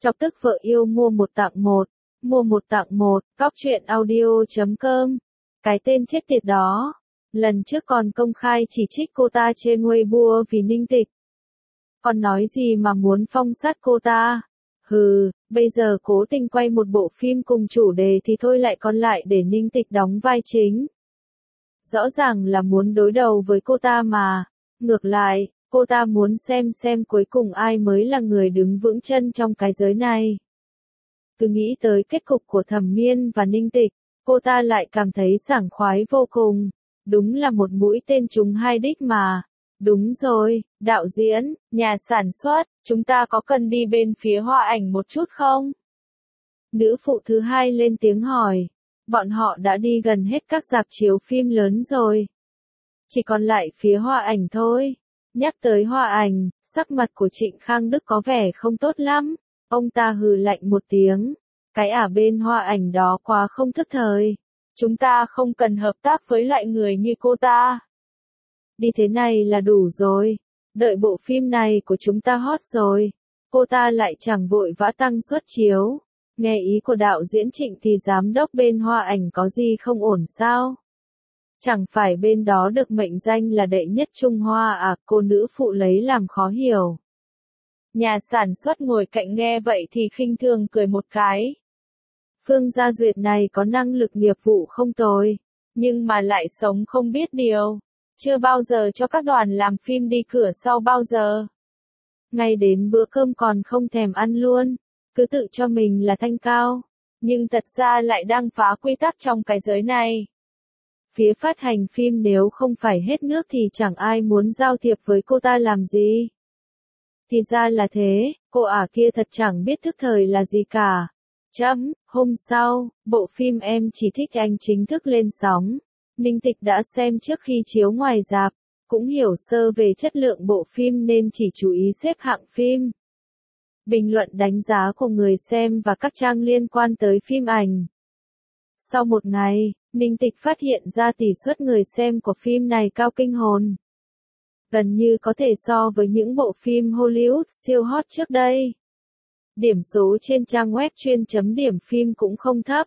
Chọc tức vợ yêu mua một tặng một. Mua một tặng một, cóc truyện audio.com. Cái tên chết tiệt đó. Lần trước còn công khai chỉ trích cô ta trên Weibo vì Ninh Tịch. Còn nói gì mà muốn phong sát cô ta. Hừ, bây giờ cố tình quay một bộ phim cùng chủ đề thì thôi lại còn lại để Ninh Tịch đóng vai chính. Rõ ràng là muốn đối đầu với cô ta mà. Ngược lại, cô ta muốn xem cuối cùng ai mới là người đứng vững chân trong cái giới này. Cứ nghĩ tới kết cục của Thẩm Miên và Ninh Tịch, cô ta lại cảm thấy sảng khoái vô cùng. Đúng là một mũi tên trúng hai đích mà. Đúng rồi, đạo diễn, nhà sản xuất, chúng ta có cần đi bên phía Hoa Ảnh một chút không? Nữ phụ thứ hai lên tiếng hỏi. Bọn họ đã đi gần hết các rạp chiếu phim lớn rồi. Chỉ còn lại phía Hoa Ảnh thôi. Nhắc tới Hoa Ảnh, sắc mặt của Trịnh Khang Đức có vẻ không tốt lắm. Ông ta hừ lạnh một tiếng. Cái bên Hoa Ảnh đó quá không thức thời. Chúng ta không cần hợp tác với loại người như cô ta. Đi thế này là đủ rồi. Đợi bộ phim này của chúng ta hot rồi. Cô ta lại chẳng vội vã tăng suất chiếu. Nghe ý của đạo diễn Trịnh thì giám đốc bên Hoa Ảnh có gì không ổn sao? Chẳng phải bên đó được mệnh danh là đệ nhất Trung Hoa à, cô nữ phụ lấy làm khó hiểu. Nhà sản xuất ngồi cạnh nghe vậy thì khinh thường cười một cái. Phương Gia Duyệt này có năng lực nghiệp vụ không tồi, nhưng mà lại sống không biết điều. Chưa bao giờ cho các đoàn làm phim đi cửa sau bao giờ. Ngay đến bữa cơm còn không thèm ăn luôn, cứ tự cho mình là thanh cao, nhưng thật ra lại đang phá quy tắc trong cái giới này. Phía phát hành phim nếu không phải hết nước thì chẳng ai muốn giao thiệp với cô ta làm gì. Thì ra là thế, cô kia thật chẳng biết thức thời là gì cả. Hôm sau, bộ phim Em Chỉ Thích Anh chính thức lên sóng. Ninh Tịch đã xem trước khi chiếu ngoài rạp, cũng hiểu sơ về chất lượng bộ phim nên chỉ chú ý xếp hạng phim. Bình luận đánh giá của người xem và các trang liên quan tới phim ảnh. Sau một ngày, Ninh Tịch phát hiện ra tỷ suất người xem của phim này cao kinh hồn. Gần như có thể so với những bộ phim Hollywood siêu hot trước đây. Điểm số trên trang web chuyên chấm điểm phim cũng không thấp.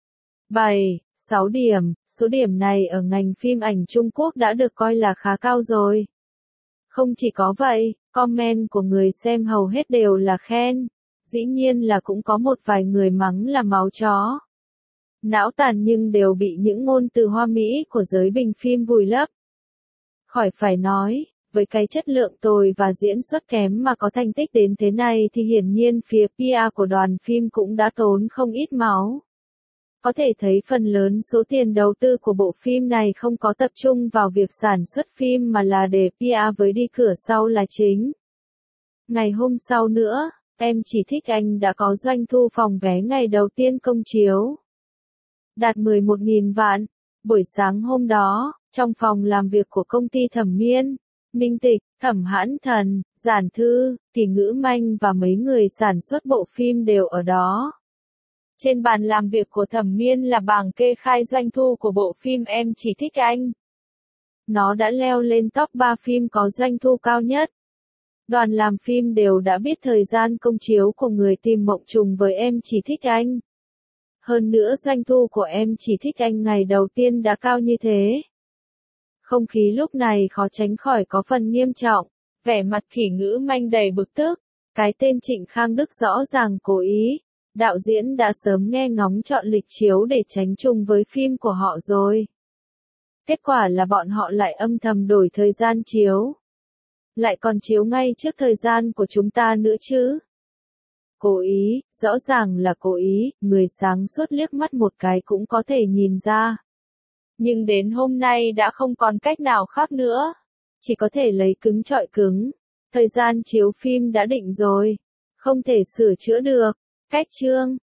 6 điểm, số điểm này ở ngành phim ảnh Trung Quốc đã được coi là khá cao rồi. Không chỉ có vậy, comment của người xem hầu hết đều là khen. Dĩ nhiên là cũng có một vài người mắng là máu chó. Não tàn nhưng đều bị những ngôn từ hoa mỹ của giới bình phim vùi lấp. Khỏi phải nói, với cái chất lượng tồi và diễn xuất kém mà có thành tích đến thế này thì hiển nhiên phía PR của đoàn phim cũng đã tốn không ít máu. Có thể thấy phần lớn số tiền đầu tư của bộ phim này không có tập trung vào việc sản xuất phim mà là để PR với đi cửa sau là chính. Ngày hôm sau nữa, Em Chỉ Thích Anh đã có doanh thu phòng vé ngày đầu tiên công chiếu. Đạt 11.000 vạn. Buổi sáng hôm đó, trong phòng làm việc của công ty Thẩm Miên, Ninh Tịch, Thẩm Hãn Thần, Giản Thư, Kỳ Ngữ Manh và mấy người sản xuất bộ phim đều ở đó. Trên bàn làm việc của Thẩm Miên là bảng kê khai doanh thu của bộ phim Em Chỉ Thích Anh. Nó đã leo lên top 3 phim có doanh thu cao nhất. Đoàn làm phim đều đã biết thời gian công chiếu của Người Tìm Mộng trùng với Em Chỉ Thích Anh. Hơn nữa doanh thu của Em Chỉ Thích Anh ngày đầu tiên đã cao như thế. Không khí lúc này khó tránh khỏi có phần nghiêm trọng, vẻ mặt Kỳ Ngữ Manh đầy bực tức. Cái tên Trịnh Khang Đức rõ ràng cố ý. Đạo diễn đã sớm nghe ngóng chọn lịch chiếu để tránh trùng với phim của họ rồi. Kết quả là bọn họ lại âm thầm đổi thời gian chiếu. Lại còn chiếu ngay trước thời gian của chúng ta nữa chứ. Cố ý, rõ ràng là cố ý, người sáng suốt liếc mắt một cái cũng có thể nhìn ra. Nhưng đến hôm nay đã không còn cách nào khác nữa. Chỉ có thể lấy cứng chọi cứng. Thời gian chiếu phim đã định rồi. Không thể sửa chữa được. Cách chương.